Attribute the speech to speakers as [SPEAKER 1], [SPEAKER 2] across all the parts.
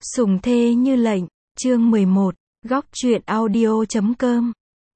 [SPEAKER 1] Sủng thê như lệnh, chương 11, góc truyện audio.com.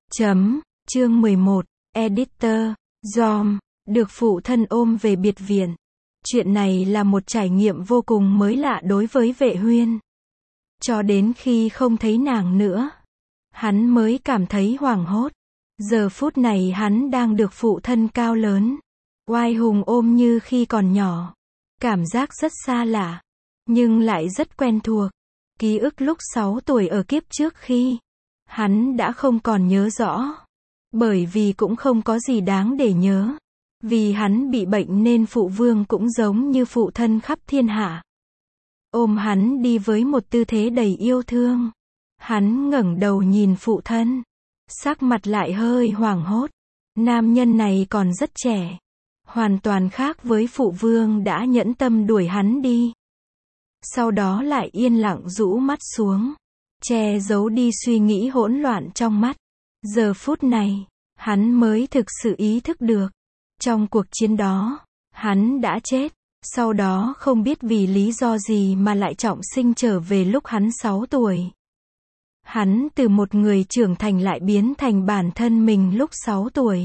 [SPEAKER 1] Chương 11, Editor, Dom, được phụ thân ôm về biệt viện. Chuyện này là một trải nghiệm vô cùng mới lạ đối với Vệ Huyên. Cho đến khi không thấy nàng nữa, hắn mới cảm thấy hoảng hốt. Giờ phút này hắn đang được phụ thân cao lớn, oai hùng ôm như khi còn nhỏ. Cảm giác rất xa lạ, nhưng lại rất quen thuộc. Ký ức lúc 6 tuổi ở kiếp trước khi hắn đã không còn nhớ rõ. Bởi vì cũng không có gì đáng để nhớ. Vì hắn bị bệnh nên phụ vương cũng giống như phụ thân khắp thiên hạ. Ôm hắn đi với một tư thế đầy yêu thương. Hắn ngẩng đầu nhìn phụ thân. Sắc mặt lại hơi hoảng hốt. Nam nhân này còn rất trẻ. Hoàn toàn khác với phụ vương đã nhẫn tâm đuổi hắn đi. Sau đó lại yên lặng rũ mắt xuống, che giấu đi suy nghĩ hỗn loạn trong mắt. Giờ phút này, hắn mới thực sự ý thức được. Trong cuộc chiến đó, hắn đã chết. Sau đó không biết vì lý do gì mà lại trọng sinh trở về lúc hắn 6 tuổi. Hắn từ một người trưởng thành lại biến thành bản thân mình lúc 6 tuổi.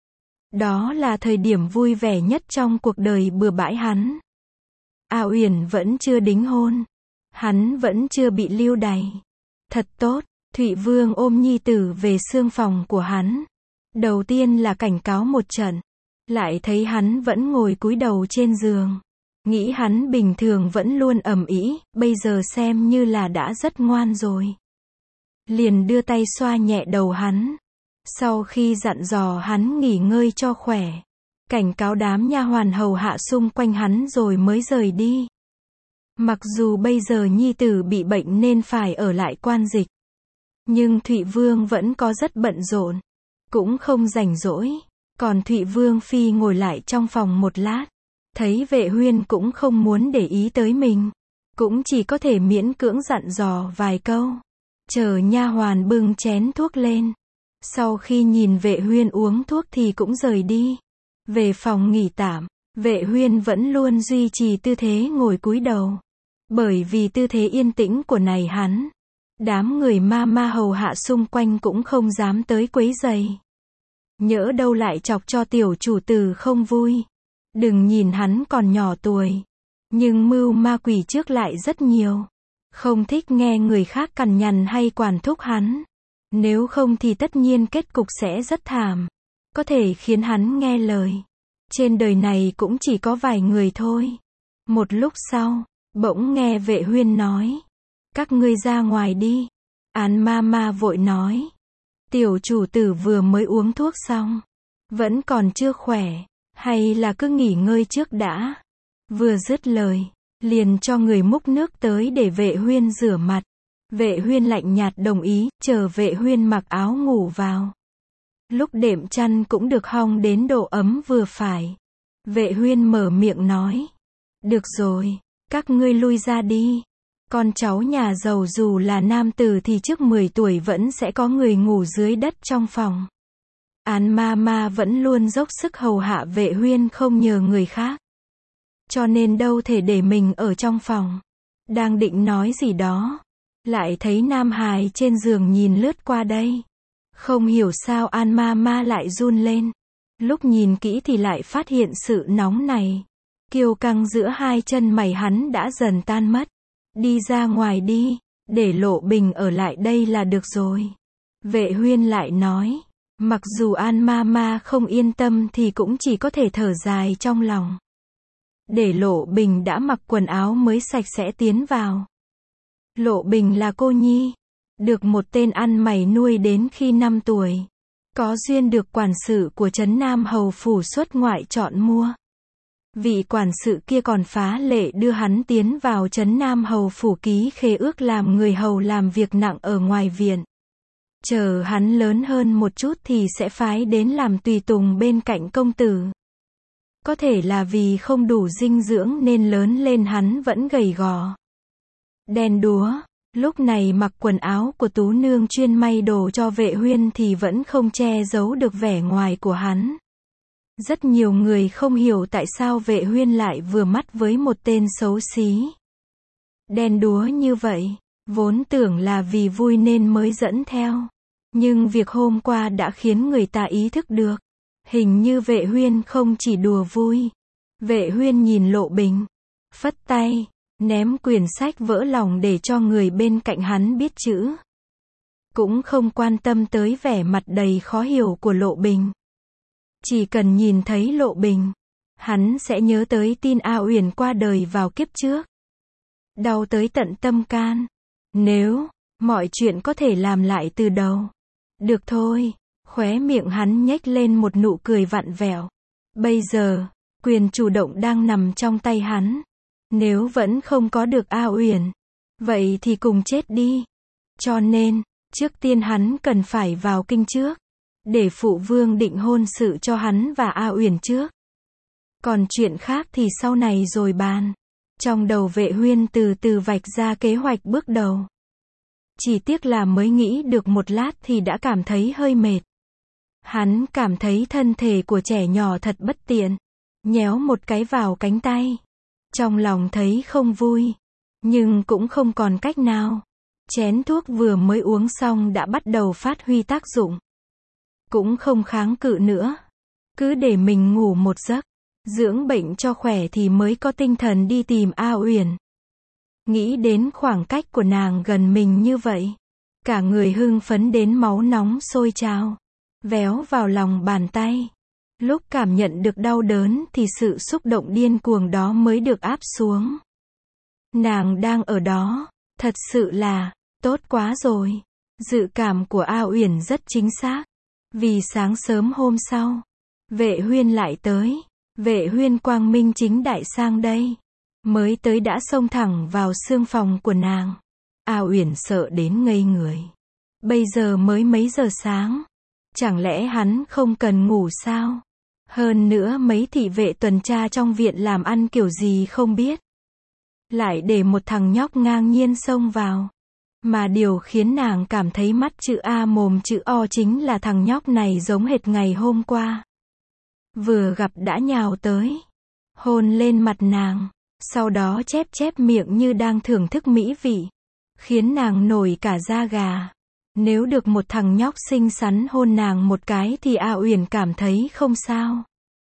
[SPEAKER 1] Đó là thời điểm vui vẻ nhất trong cuộc đời bừa bãi hắn. A Uyển vẫn chưa đính hôn. Hắn vẫn chưa bị lưu đày. Thật tốt, Thụy Vương ôm nhi tử về xương phòng của hắn. Đầu tiên là cảnh cáo một trận. Lại thấy hắn vẫn ngồi cúi đầu trên giường. Nghĩ hắn bình thường vẫn luôn ầm ĩ, bây giờ xem như là đã rất ngoan rồi. Liền đưa tay xoa nhẹ đầu hắn. Sau khi dặn dò hắn nghỉ ngơi cho khỏe. Cảnh cáo đám nha hoàn hầu hạ xung quanh hắn rồi mới rời đi. Mặc dù bây giờ nhi tử bị bệnh nên phải ở lại quan dịch. Nhưng Thụy Vương vẫn có rất bận rộn. Cũng không rảnh rỗi. Còn Thụy Vương phi ngồi lại trong phòng một lát. Thấy Vệ Huyên cũng không muốn để ý tới mình. Cũng chỉ có thể miễn cưỡng dặn dò vài câu. Chờ nha hoàn bưng chén thuốc lên. Sau khi nhìn Vệ Huyên uống thuốc thì cũng rời đi. Về phòng nghỉ tạm, Vệ Huyên vẫn luôn duy trì tư thế ngồi cúi đầu. Bởi vì tư thế yên tĩnh của này hắn, đám người ma hầu hạ xung quanh cũng không dám tới quấy rầy. Nhỡ đâu lại chọc cho tiểu chủ tử không vui. Đừng nhìn hắn còn nhỏ tuổi, nhưng mưu ma quỷ trước lại rất nhiều. Không thích nghe người khác cằn nhằn hay quản thúc hắn. Nếu không thì tất nhiên kết cục sẽ rất thảm. Có thể khiến hắn nghe lời. Trên đời này cũng chỉ có vài người thôi. Một lúc sau, bỗng nghe Vệ Huyên nói. Các ngươi ra ngoài đi. Án ma vội nói. Tiểu chủ tử vừa mới uống thuốc xong. Vẫn còn chưa khỏe. Hay là cứ nghỉ ngơi trước đã. Vừa dứt lời, liền cho người múc nước tới để Vệ Huyên rửa mặt. Vệ Huyên lạnh nhạt đồng ý, chờ Vệ Huyên mặc áo ngủ vào. Lúc đệm chăn cũng được hong đến độ ấm vừa phải. Vệ Huyên mở miệng nói. Được rồi, các ngươi lui ra đi. Con cháu nhà giàu dù là nam tử thì trước 10 tuổi vẫn sẽ có người ngủ dưới đất trong phòng. Án ma vẫn luôn dốc sức hầu hạ Vệ Huyên không nhờ người khác. Cho nên đâu thể để mình ở trong phòng. Đang định nói gì đó. Lại thấy Nam Hài trên giường nhìn lướt qua đây. Không hiểu sao An ma lại run lên. Lúc nhìn kỹ thì lại phát hiện sự nóng này. Kiêu căng giữa hai chân mày hắn đã dần tan mất. Đi ra ngoài đi, để Lộ Bình ở lại đây là được rồi. Vệ Huyên lại nói. Mặc dù An ma không yên tâm thì cũng chỉ có thể thở dài trong lòng. Để Lộ Bình đã mặc quần áo mới sạch sẽ tiến vào. Lộ Bình là cô nhi. Được một tên ăn mày nuôi đến khi 5 tuổi. Có duyên được quản sự của trấn Nam Hầu phủ xuất ngoại chọn mua. Vị quản sự kia còn phá lệ đưa hắn tiến vào trấn Nam Hầu phủ ký khế ước làm người hầu làm việc nặng ở ngoài viện. Chờ hắn lớn hơn một chút thì sẽ phái đến làm tùy tùng bên cạnh công tử. Có thể là vì không đủ dinh dưỡng nên lớn lên hắn vẫn gầy gò. Đen đúa. Lúc này mặc quần áo của tú nương chuyên may đồ cho Vệ Huyên thì vẫn không che giấu được vẻ ngoài của hắn. Rất nhiều người không hiểu tại sao Vệ Huyên lại vừa mắt với một tên xấu xí. Đen đúa như vậy, vốn tưởng là vì vui nên mới dẫn theo. Nhưng việc hôm qua đã khiến người ta ý thức được. Hình như Vệ Huyên không chỉ đùa vui. Vệ Huyên nhìn Lộ Bình, phất tay, ném quyển sách vỡ lòng để cho người bên cạnh hắn biết chữ. Cũng không quan tâm tới vẻ mặt đầy khó hiểu của Lộ Bình. Chỉ cần nhìn thấy Lộ Bình, hắn sẽ nhớ tới tin A Uyển qua đời vào kiếp trước. Đau tới tận tâm can. Nếu mọi chuyện có thể làm lại từ đầu. Được thôi, khóe miệng hắn nhếch lên một nụ cười vặn vẹo. Bây giờ, quyền chủ động đang nằm trong tay hắn. Nếu vẫn không có được A Uyển, vậy thì cùng chết đi. Cho nên, trước tiên hắn cần phải vào kinh trước, để phụ vương định hôn sự cho hắn và A Uyển trước. Còn chuyện khác thì sau này rồi bàn. Trong đầu Vệ Huyên từ từ vạch ra kế hoạch bước đầu. Chỉ tiếc là mới nghĩ được một lát thì đã cảm thấy hơi mệt. Hắn cảm thấy thân thể của trẻ nhỏ thật bất tiện. Nhéo một cái vào cánh tay. Trong lòng thấy không vui. Nhưng cũng không còn cách nào. Chén thuốc vừa mới uống xong đã bắt đầu phát huy tác dụng. Cũng không kháng cự nữa. Cứ để mình ngủ một giấc. Dưỡng bệnh cho khỏe thì mới có tinh thần đi tìm A Uyển. Nghĩ đến khoảng cách của nàng gần mình như vậy. Cả người hưng phấn đến máu nóng sôi trào. Véo vào lòng bàn tay. Lúc cảm nhận được đau đớn thì sự xúc động điên cuồng đó mới được áp xuống. Nàng đang ở đó. Thật sự là, tốt quá rồi. Dự cảm của A Uyển rất chính xác. Vì sáng sớm hôm sau, Vệ Huyên lại tới. Vệ Huyên quang minh chính đại sang đây. Mới tới đã xông thẳng vào xương phòng của nàng. A Uyển sợ đến ngây người. Bây giờ mới mấy giờ sáng. Chẳng lẽ hắn không cần ngủ sao? Hơn nữa mấy thị vệ tuần tra trong viện làm ăn kiểu gì không biết. Lại để một thằng nhóc ngang nhiên xông vào. Mà điều khiến nàng cảm thấy mắt chữ A mồm chữ O chính là thằng nhóc này giống hệt ngày hôm qua. Vừa gặp đã nhào tới. Hôn lên mặt nàng. Sau đó chép chép miệng như đang thưởng thức mỹ vị. Khiến nàng nổi cả da gà. Nếu được một thằng nhóc xinh xắn hôn nàng một cái thì A Uyển cảm thấy không sao.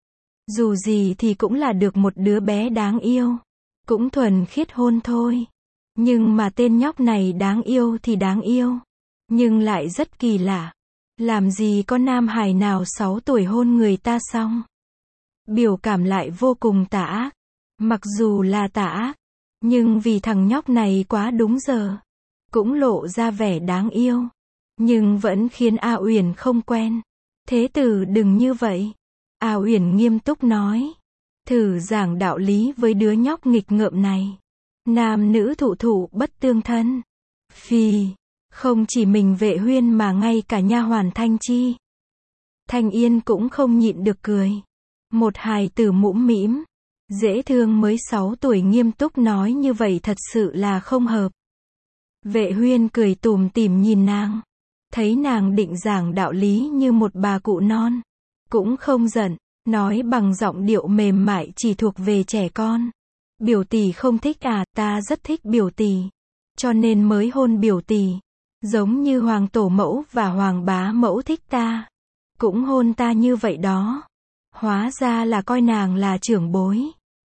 [SPEAKER 1] Dù gì thì cũng là được một đứa bé đáng yêu. Cũng thuần khiết hôn thôi. Nhưng mà tên nhóc này đáng yêu thì đáng yêu. Nhưng lại rất kỳ lạ. Làm gì có nam hài nào 6 tuổi hôn người ta xong. Biểu cảm lại vô cùng tà ác. Mặc dù là tà ác, nhưng vì thằng nhóc này quá đúng giờ. Cũng lộ ra vẻ đáng yêu. Nhưng vẫn khiến A Uyển không quen. Thế tử đừng như vậy. A Uyển nghiêm túc nói. Thử giảng đạo lý với đứa nhóc nghịch ngợm này. Nam nữ thụ thụ bất tương thân. Phì. Không chỉ mình Vệ Huyên mà ngay cả nha hoàn Thanh Chi. Thanh Yên cũng không nhịn được cười. Một hài tử mũm mĩm. Dễ thương mới 6 tuổi nghiêm túc nói như vậy thật sự là không hợp. Vệ Huyên cười tủm tỉm nhìn nàng. Thấy nàng định giảng đạo lý như một bà cụ non. Cũng không giận. Nói bằng giọng điệu mềm mại chỉ thuộc về trẻ con. Biểu tỷ không thích à, ta rất thích biểu tỷ. Cho nên mới hôn biểu tỷ. Giống như hoàng tổ mẫu và hoàng bá mẫu thích ta. Cũng hôn ta như vậy đó. Hóa ra là coi nàng là trưởng bối.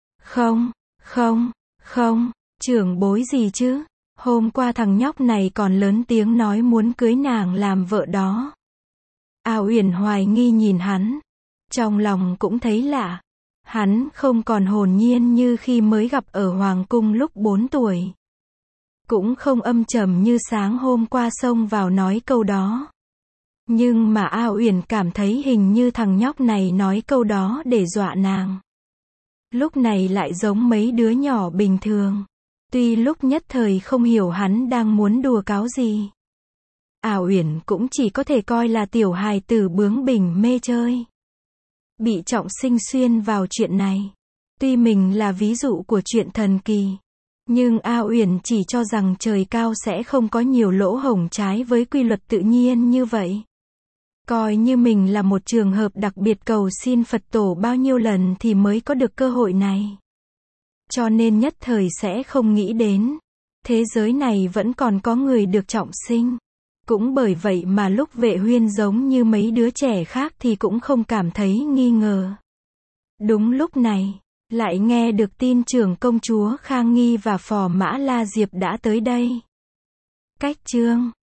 [SPEAKER 1] Không, trưởng bối gì chứ. Hôm qua thằng nhóc này còn lớn tiếng nói muốn cưới nàng làm vợ đó. A Uyển hoài nghi nhìn hắn. Trong lòng cũng thấy lạ. Hắn không còn hồn nhiên như khi mới gặp ở Hoàng cung lúc 4 tuổi. Cũng không âm trầm như sáng hôm qua xông vào nói câu đó. Nhưng mà A Uyển cảm thấy hình như thằng nhóc này nói câu đó để dọa nàng. Lúc này lại giống mấy đứa nhỏ bình thường. Tuy lúc nhất thời không hiểu hắn đang muốn đùa cáo gì. A Uyển cũng chỉ có thể coi là tiểu hài tử bướng bỉnh mê chơi. Bị trọng sinh xuyên vào chuyện này. Tuy mình là ví dụ của chuyện thần kỳ. Nhưng A Uyển chỉ cho rằng trời cao sẽ không có nhiều lỗ hổng trái với quy luật tự nhiên như vậy. Coi như mình là một trường hợp đặc biệt cầu xin Phật tổ bao nhiêu lần thì mới có được cơ hội này. Cho nên nhất thời sẽ không nghĩ đến. thế giới này vẫn còn có người được trọng sinh. Cũng bởi vậy mà lúc Vệ Huyên giống như mấy đứa trẻ khác thì cũng không cảm thấy nghi ngờ. Đúng lúc này, lại nghe được tin trưởng công chúa Khang Nghi và phò mã La Diệp đã tới đây. Cách chương